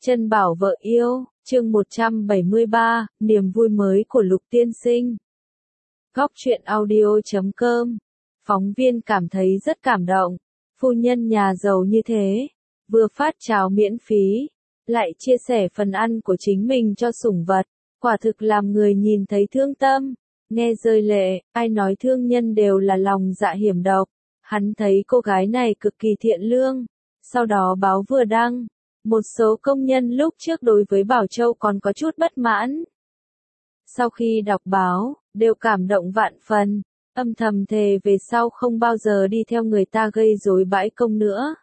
Chân bảo vợ yêu, chương 173, niềm vui mới của Lục tiên sinh. Góc truyện audio.com. Phóng viên cảm thấy rất cảm động. Phu nhân nhà giàu như thế, vừa phát cháo miễn phí, lại chia sẻ phần ăn của chính mình cho sủng vật, quả thực làm người nhìn thấy thương tâm, nghe rơi lệ. Ai nói thương nhân đều là lòng dạ hiểm độc. Hắn thấy cô gái này cực kỳ thiện lương. Sau đó báo vừa đăng, một số công nhân lúc trước đối với Bảo Châu còn có chút bất mãn. Sau khi đọc báo, đều cảm động vạn phần, âm thầm thề về sau không bao giờ đi theo người ta gây rối bãi công nữa.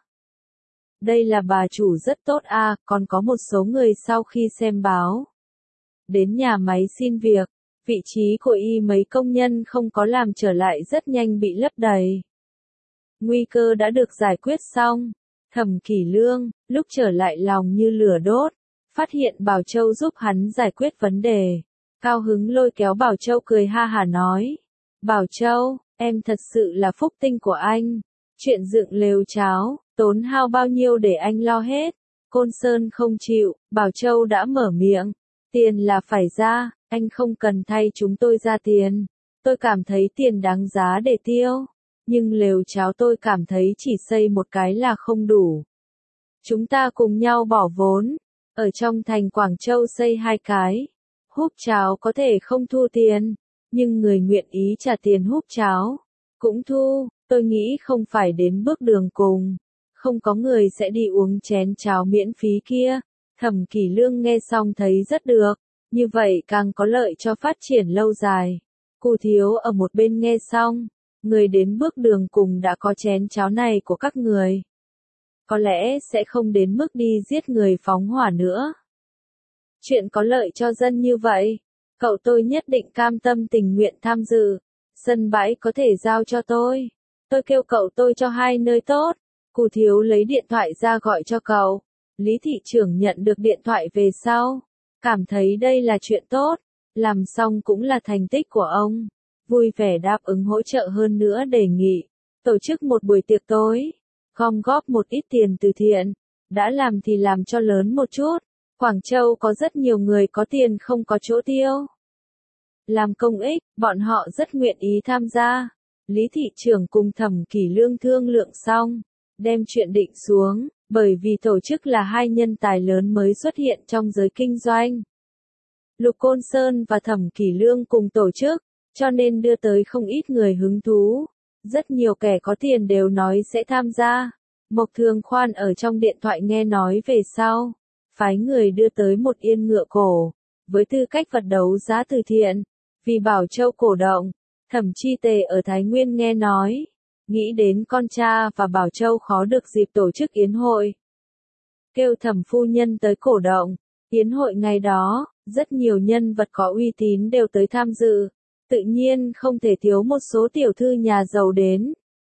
Đây là bà chủ rất tốt à, còn có một số người sau khi xem báo, đến nhà máy xin việc, vị trí của mấy công nhân không có làm trở lại rất nhanh bị lấp đầy. Nguy cơ đã được giải quyết xong. Thẩm Kỷ Lương, lúc trở lại lòng như lửa đốt, phát hiện Bảo Châu giúp hắn giải quyết vấn đề. Cao hứng lôi kéo Bảo Châu cười ha hả nói. Bảo Châu, em thật sự là phúc tinh của anh. Chuyện dựng lều cháo, tốn hao bao nhiêu để anh lo hết. Côn Sơn không chịu, Bảo Châu đã mở miệng. Tiền là phải ra, anh không cần thay chúng tôi ra tiền. Tôi cảm thấy tiền đáng giá để tiêu. Nhưng lều cháo tôi cảm thấy chỉ xây một cái là không đủ. Chúng ta cùng nhau bỏ vốn, ở trong thành Quảng Châu xây 2 cái. Húp cháo có thể không thu tiền, nhưng người nguyện ý trả tiền húp cháo, cũng thu. Tôi nghĩ không phải đến bước đường cùng, không có người sẽ đi uống chén cháo miễn phí kia. Thẩm Kỷ Lương nghe xong thấy rất được, như vậy càng có lợi cho phát triển lâu dài. Cụ Thiếu ở một bên nghe xong. Người đến bước đường cùng đã có chén cháo này của các người, có lẽ sẽ không đến mức đi giết người phóng hỏa nữa. Chuyện có lợi cho dân như vậy, cậu tôi nhất định cam tâm tình nguyện tham dự. Sân bãi có thể giao cho tôi kêu cậu tôi cho 2 nơi tốt. Cụ Thiếu lấy điện thoại ra gọi cho cậu. Lý thị trưởng nhận được điện thoại về sau, cảm thấy đây là chuyện tốt, làm xong cũng là thành tích của ông. Vui vẻ đáp ứng hỗ trợ, hơn nữa đề nghị tổ chức một buổi tiệc tối, gom góp một ít tiền từ thiện, đã làm thì làm cho lớn một chút. Quảng Châu có rất nhiều người có tiền không có chỗ tiêu. Làm công ích, bọn họ rất nguyện ý tham gia. Lý thị trưởng cùng Thẩm Kỷ Lương thương lượng xong, đem chuyện định xuống, bởi vì tổ chức là 2 nhân tài lớn mới xuất hiện trong giới kinh doanh. Lục Côn Sơn và Thẩm Kỷ Lương cùng tổ chức, cho nên đưa tới không ít người hứng thú. Rất nhiều kẻ có tiền đều nói sẽ tham gia. Mộc Thường Khoan ở trong điện thoại nghe nói về sau, phái người đưa tới một yên ngựa cổ, với tư cách vật đấu giá từ thiện, vì Bảo Châu cổ động. Thẩm Chi Tề ở Thái Nguyên nghe nói, nghĩ đến con cha và Bảo Châu khó được dịp tổ chức yến hội, kêu Thẩm phu nhân tới cổ động. Yến hội ngày đó, rất nhiều nhân vật có uy tín đều tới tham dự. Tự nhiên không thể thiếu một số tiểu thư nhà giàu đến.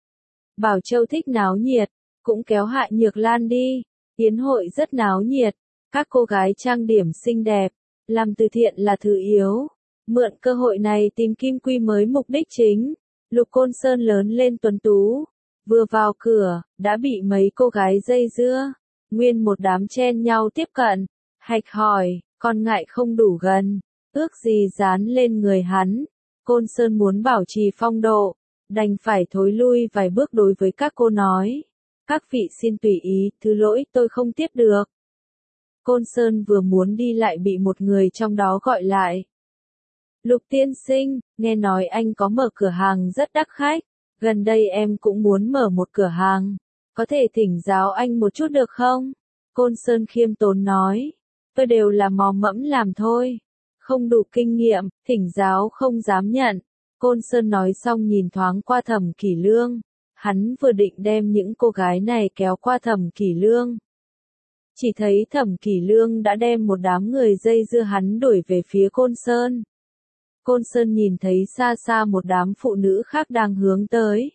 Bảo Châu thích náo nhiệt, cũng kéo Hạ Nhược Lan đi. Yến hội rất náo nhiệt, các cô gái trang điểm xinh đẹp, làm từ thiện là thứ yếu. Mượn cơ hội này tìm kim quy mới mục đích chính. Lục Côn Sơn lớn lên tuấn tú, vừa vào cửa, đã bị mấy cô gái dây dưa. Nguyên một đám chen nhau tiếp cận, hạch hỏi, còn ngại không đủ gần, ước gì dán lên người hắn. Côn Sơn muốn bảo trì phong độ, đành phải thối lui vài bước đối với các cô nói. Các vị xin tùy ý, thứ lỗi tôi không tiếp được. Côn Sơn vừa muốn đi lại bị một người trong đó gọi lại. Lục tiên sinh, nghe nói anh có mở cửa hàng rất đắt khách. Gần đây em cũng muốn mở một cửa hàng. Có thể thỉnh giáo anh một chút được không? Côn Sơn khiêm tốn nói. Tôi đều là mò mẫm làm thôi. Không đủ kinh nghiệm, thỉnh giáo không dám nhận. Côn Sơn nói xong nhìn thoáng qua Thẩm Kỷ Lương. Hắn vừa định đem những cô gái này kéo qua Thẩm Kỷ Lương. Chỉ thấy Thẩm Kỷ Lương đã đem một đám người dây dưa hắn đuổi về phía Côn Sơn. Côn Sơn nhìn thấy xa xa một đám phụ nữ khác đang hướng tới.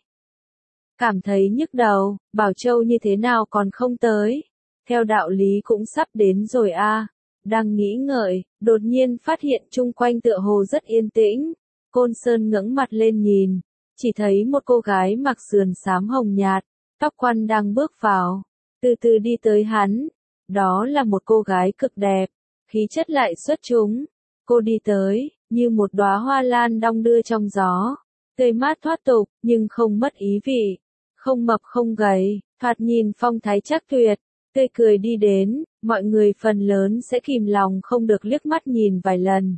Cảm thấy nhức đầu, Bảo Châu như thế nào còn không tới. Theo đạo lý cũng sắp đến rồi a. Đang nghĩ ngợi, đột nhiên phát hiện chung quanh tựa hồ rất yên tĩnh. Côn Sơn ngẩng mặt lên nhìn, chỉ thấy một cô gái mặc sườn xám hồng nhạt, tóc quăn đang bước vào, từ từ đi tới hắn. Đó là một cô gái cực đẹp, khí chất lại xuất chúng. Cô đi tới, như một đóa hoa lan đong đưa trong gió, tươi mát thoát tục, nhưng không mất ý vị, không mập không gầy, thoạt nhìn phong thái chắc tuyệt, tươi cười đi đến, mọi người phần lớn sẽ kìm lòng không được liếc mắt nhìn vài lần.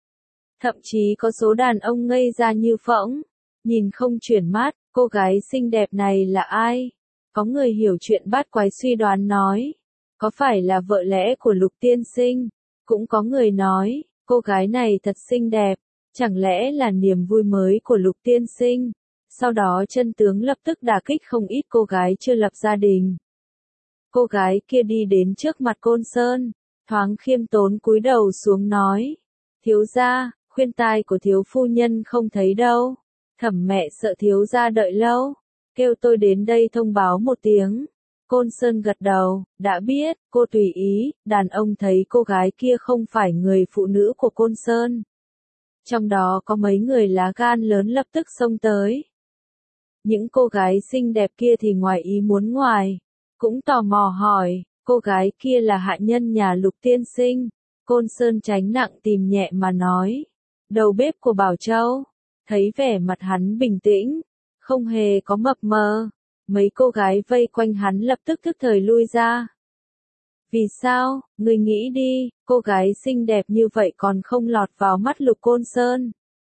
Thậm chí có số đàn ông ngây ra như phỗng, nhìn không chuyển mắt, cô gái xinh đẹp này là ai? Có người hiểu chuyện bát quái suy đoán nói, có phải là vợ lẽ của Lục tiên sinh? Cũng có người nói, cô gái này thật xinh đẹp, chẳng lẽ là niềm vui mới của Lục tiên sinh? Sau đó chân tướng lập tức đả kích không ít cô gái chưa lập gia đình. Cô gái kia đi đến trước mặt Côn Sơn, thoáng khiêm tốn cúi đầu xuống nói, thiếu gia, khuyên tai của thiếu phu nhân không thấy đâu. Thẩm mẹ sợ thiếu gia đợi lâu, kêu tôi đến đây thông báo một tiếng. Côn Sơn gật đầu, đã biết, cô tùy ý. Đàn ông thấy cô gái kia không phải người phụ nữ của Côn Sơn. Trong đó có mấy người lá gan lớn lập tức xông tới. Những cô gái xinh đẹp kia thì ngoài ý muốn ngoài, cũng tò mò hỏi, cô gái kia là hạ nhân nhà Lục tiên sinh. Côn Sơn tránh nặng tìm nhẹ mà nói, đầu bếp của Bảo Châu. Thấy vẻ mặt hắn bình tĩnh, không hề có mập mờ, mấy cô gái vây quanh hắn lập tức thức thời lui ra. Vì sao, người nghĩ đi, cô gái xinh đẹp như vậy còn không lọt vào mắt Lục Côn Sơn.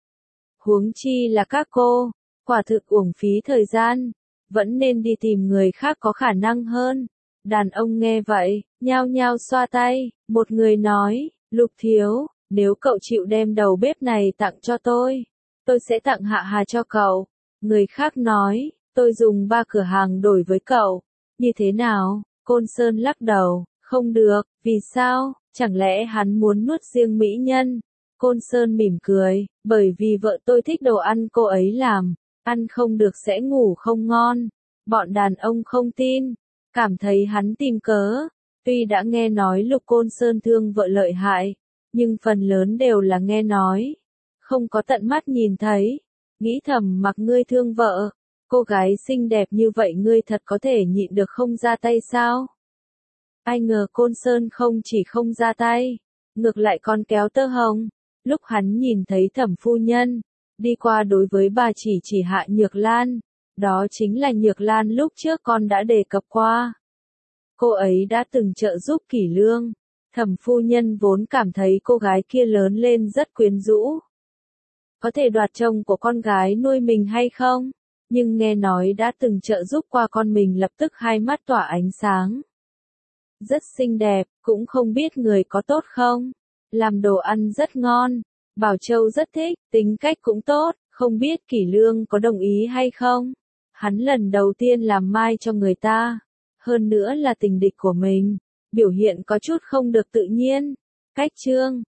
Huống chi là các cô, quả thực uổng phí thời gian, vẫn nên đi tìm người khác có khả năng hơn. Đàn ông nghe vậy, nhao nhao xoa tay, một người nói, Lục thiếu, nếu cậu chịu đem đầu bếp này tặng cho tôi sẽ tặng hạ hà cho cậu. Người khác nói, tôi dùng 3 cửa hàng đổi với cậu. Như thế nào? Côn Sơn lắc đầu, không được, vì sao? Chẳng lẽ hắn muốn nuốt riêng mỹ nhân? Côn Sơn mỉm cười, bởi vì vợ tôi thích đồ ăn cô ấy làm, ăn không được sẽ ngủ không ngon. Bọn đàn ông không tin, cảm thấy hắn tìm cớ. Tuy đã nghe nói Lục Côn Sơn thương vợ lợi hại, nhưng phần lớn đều là nghe nói, không có tận mắt nhìn thấy. Nghĩ thầm mặc ngươi thương vợ, cô gái xinh đẹp như vậy ngươi thật có thể nhịn được không ra tay sao? Ai ngờ Côn Sơn không chỉ không ra tay, ngược lại còn kéo tơ hồng. Lúc hắn nhìn thấy Thẩm phu nhân đi qua đối với bà chỉ Hạ Nhược Lan, đó chính là Nhược Lan lúc trước con đã đề cập qua. Cô ấy đã từng trợ giúp Kỷ Lương. Thẩm phu nhân vốn cảm thấy cô gái kia lớn lên rất quyến rũ, có thể đoạt chồng của con gái nuôi mình hay không, nhưng nghe nói đã từng trợ giúp qua con mình lập tức hai mắt tỏa ánh sáng. Rất xinh đẹp, cũng không biết người có tốt không, làm đồ ăn rất ngon, Bảo Châu rất thích, tính cách cũng tốt, không biết Kỷ Lương có đồng ý hay không. Hắn lần đầu tiên làm mai cho người ta, hơn nữa là tình địch của mình, biểu hiện có chút không được tự nhiên. Cách chương